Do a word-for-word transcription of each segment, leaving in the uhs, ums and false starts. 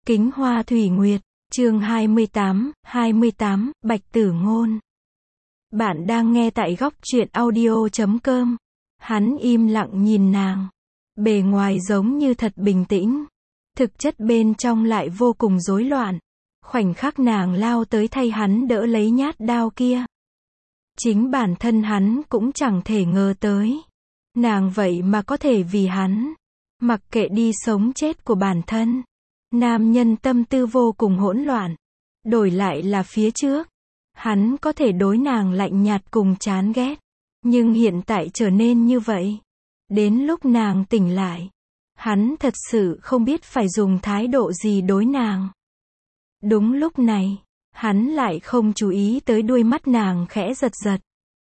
Kính Hoa Thủy Nguyệt, chương hai mươi tám, hai mươi tám, Bạch Tử Ngôn. Bạn đang nghe tại góc truyện audio chấm com. Hắn im lặng nhìn nàng. Bề ngoài giống như thật bình tĩnh. Thực chất bên trong lại vô cùng rối loạn. Khoảnh khắc nàng lao tới thay hắn đỡ lấy nhát đao kia. Chính bản thân hắn cũng chẳng thể ngờ tới. Nàng vậy mà có thể vì hắn. Mặc kệ đi sống chết của bản thân. Nam nhân tâm tư vô cùng hỗn loạn. Đổi lại là phía trước. Hắn có thể đối nàng lạnh nhạt cùng chán ghét. Nhưng hiện tại trở nên như vậy. Đến lúc nàng tỉnh lại. Hắn thật sự không biết phải dùng thái độ gì đối nàng. Đúng lúc này. Hắn lại không chú ý tới đuôi mắt nàng khẽ giật giật.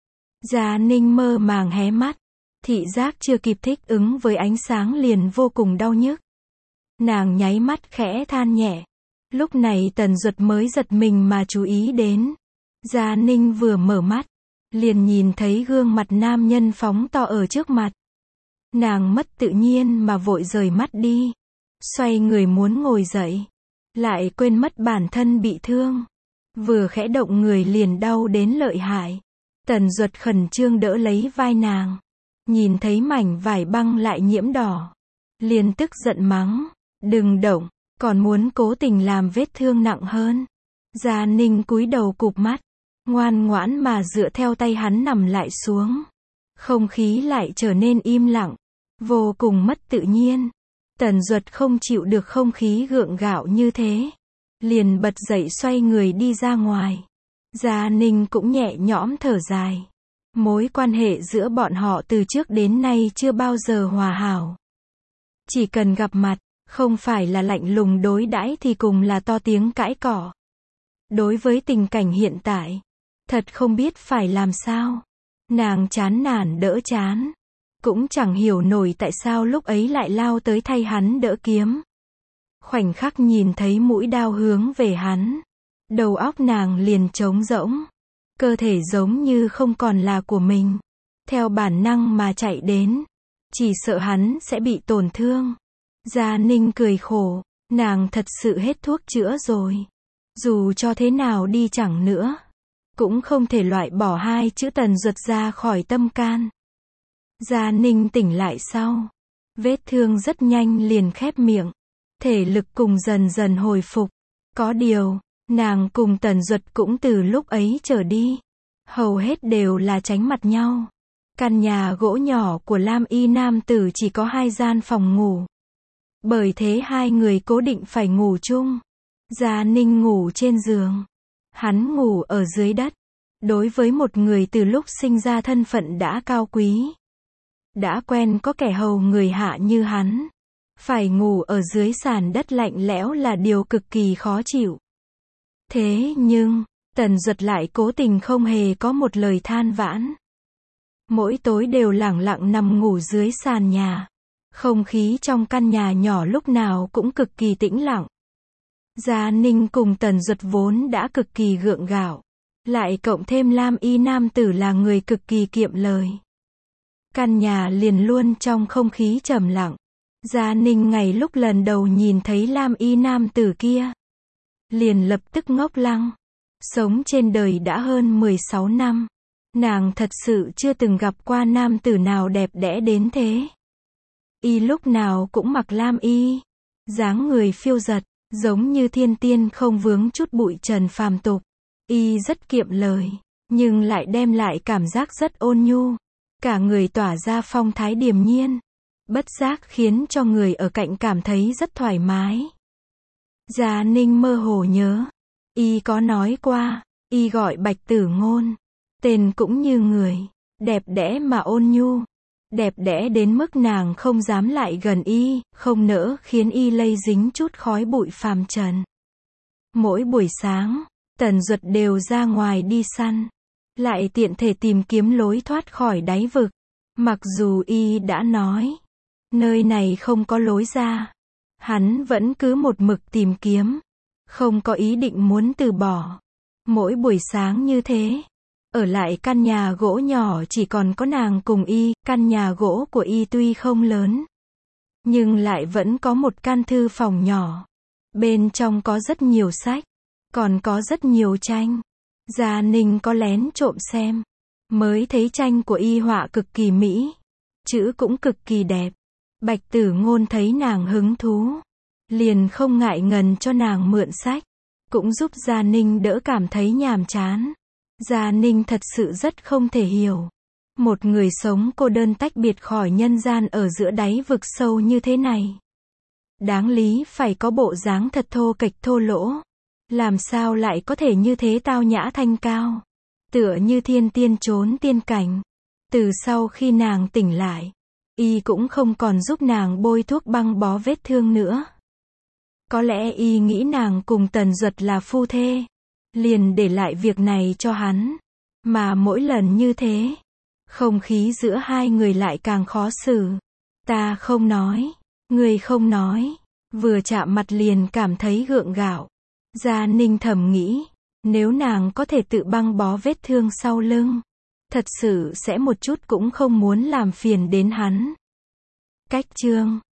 Gia Ninh mơ màng hé mắt. Thị giác chưa kịp thích ứng với ánh sáng liền vô cùng đau nhức. Nàng nháy mắt khẽ than nhẹ. Lúc này Tần Duật mới giật mình mà chú ý đến. Gia Ninh vừa mở mắt. Liền nhìn thấy gương mặt nam nhân phóng to ở trước mặt. Nàng mất tự nhiên mà vội rời mắt đi. Xoay người muốn ngồi dậy. Lại quên mất bản thân bị thương. Vừa khẽ động người liền đau đến lợi hại. Tần Duật khẩn trương đỡ lấy vai nàng. Nhìn thấy mảnh vải băng lại nhiễm đỏ. Liền tức giận mắng. Đừng động, còn muốn cố tình làm vết thương nặng hơn. Gia Ninh cúi đầu cụp mắt. Ngoan ngoãn mà dựa theo tay hắn nằm lại xuống. Không khí lại trở nên im lặng. Vô cùng mất tự nhiên. Tần Duật không chịu được không khí gượng gạo như thế. Liền bật dậy xoay người đi ra ngoài. Gia Ninh cũng nhẹ nhõm thở dài. Mối quan hệ giữa bọn họ từ trước đến nay chưa bao giờ hòa hảo. Chỉ cần gặp mặt, không phải là lạnh lùng đối đãi thì cùng là to tiếng cãi cỏ. Đối với tình cảnh hiện tại, thật không biết phải làm sao. Nàng chán nản đỡ chán. Cũng chẳng hiểu nổi tại sao lúc ấy lại lao tới thay hắn đỡ kiếm. Khoảnh khắc nhìn thấy mũi đao hướng về hắn. Đầu óc nàng liền trống rỗng. Cơ thể giống như không còn là của mình. Theo bản năng mà chạy đến. Chỉ sợ hắn sẽ bị tổn thương. Gia Ninh cười khổ. Nàng thật sự hết thuốc chữa rồi. Dù cho thế nào đi chẳng nữa. Cũng không thể loại bỏ hai chữ Tần Duật ra khỏi tâm can. Gia Ninh tỉnh lại sau. Vết thương rất nhanh liền khép miệng. Thể lực cùng dần dần hồi phục. Có điều, nàng cùng Tần Duật cũng từ lúc ấy trở đi. Hầu hết đều là tránh mặt nhau. Căn nhà gỗ nhỏ của Lam Y nam tử chỉ có hai gian phòng ngủ. Bởi thế hai người cố định phải ngủ chung. Gia Ninh ngủ trên giường. Hắn ngủ ở dưới đất. Đối với một người từ lúc sinh ra thân phận đã cao quý. Đã quen có kẻ hầu người hạ như hắn. Phải ngủ ở dưới sàn đất lạnh lẽo là điều cực kỳ khó chịu. Thế nhưng, Tần Duật lại cố tình không hề có một lời than vãn. Mỗi tối đều lẳng lặng nằm ngủ dưới sàn nhà. Không khí trong căn nhà nhỏ lúc nào cũng cực kỳ tĩnh lặng. Gia Ninh cùng Tần Duật vốn đã cực kỳ gượng gạo. Lại cộng thêm Lam Y nam tử là người cực kỳ kiệm lời. Căn nhà liền luôn trong không khí trầm lặng. Gia Ninh ngày lúc lần đầu nhìn thấy Lam Y nam tử kia. Liền lập tức ngốc lăng. Sống trên đời đã hơn mười sáu năm. Nàng thật sự chưa từng gặp qua nam tử nào đẹp đẽ đến thế. Y lúc nào cũng mặc lam y. Dáng người phiêu dật, giống như thiên tiên không vướng chút bụi trần phàm tục. Y rất kiệm lời, nhưng lại đem lại cảm giác rất ôn nhu. Cả người tỏa ra phong thái điềm nhiên. Bất giác khiến cho người ở cạnh cảm thấy rất thoải mái. Gia Ninh mơ hồ nhớ. Y có nói qua, Y gọi Bạch Tử Ngôn. Tên cũng như người. Đẹp đẽ mà ôn nhu. Đẹp đẽ đến mức nàng không dám lại gần Y, không nỡ khiến Y lây dính chút khói bụi phàm trần. Mỗi buổi sáng, Tần Duật đều ra ngoài đi săn. Lại tiện thể tìm kiếm lối thoát khỏi đáy vực. Mặc dù Y đã nói, nơi này không có lối ra. Hắn vẫn cứ một mực tìm kiếm. Không có ý định muốn từ bỏ. Mỗi buổi sáng như thế. Ở lại căn nhà gỗ nhỏ chỉ còn có nàng cùng Y. Căn nhà gỗ của Y tuy không lớn. Nhưng lại vẫn có một căn thư phòng nhỏ. Bên trong có rất nhiều sách, còn có rất nhiều tranh. Gia Ninh có lén trộm xem, mới thấy tranh của y họa cực kỳ mỹ, chữ cũng cực kỳ đẹp. Bạch Tử Ngôn thấy nàng hứng thú, liền không ngại ngần cho nàng mượn sách, cũng giúp Gia Ninh đỡ cảm thấy nhàm chán. Gia Ninh thật sự rất không thể hiểu, một người sống cô đơn tách biệt khỏi nhân gian ở giữa đáy vực sâu như thế này, đáng lý phải có bộ dáng thật thô kệch thô lỗ, làm sao lại có thể như thế tao nhã thanh cao, tựa như thiên tiên trốn tiên cảnh. Từ sau khi nàng tỉnh lại, y cũng không còn giúp nàng bôi thuốc băng bó vết thương nữa. Có lẽ y nghĩ nàng cùng Tần Duật là phu thê, liền để lại việc này cho hắn. Mà mỗi lần như thế, không khí giữa hai người lại càng khó xử. Ta không nói, người không nói, vừa chạm mặt liền cảm thấy gượng gạo. Gia Ninh thầm nghĩ, nếu nàng có thể tự băng bó vết thương sau lưng, thật sự sẽ một chút cũng không muốn làm phiền đến hắn. Cách chương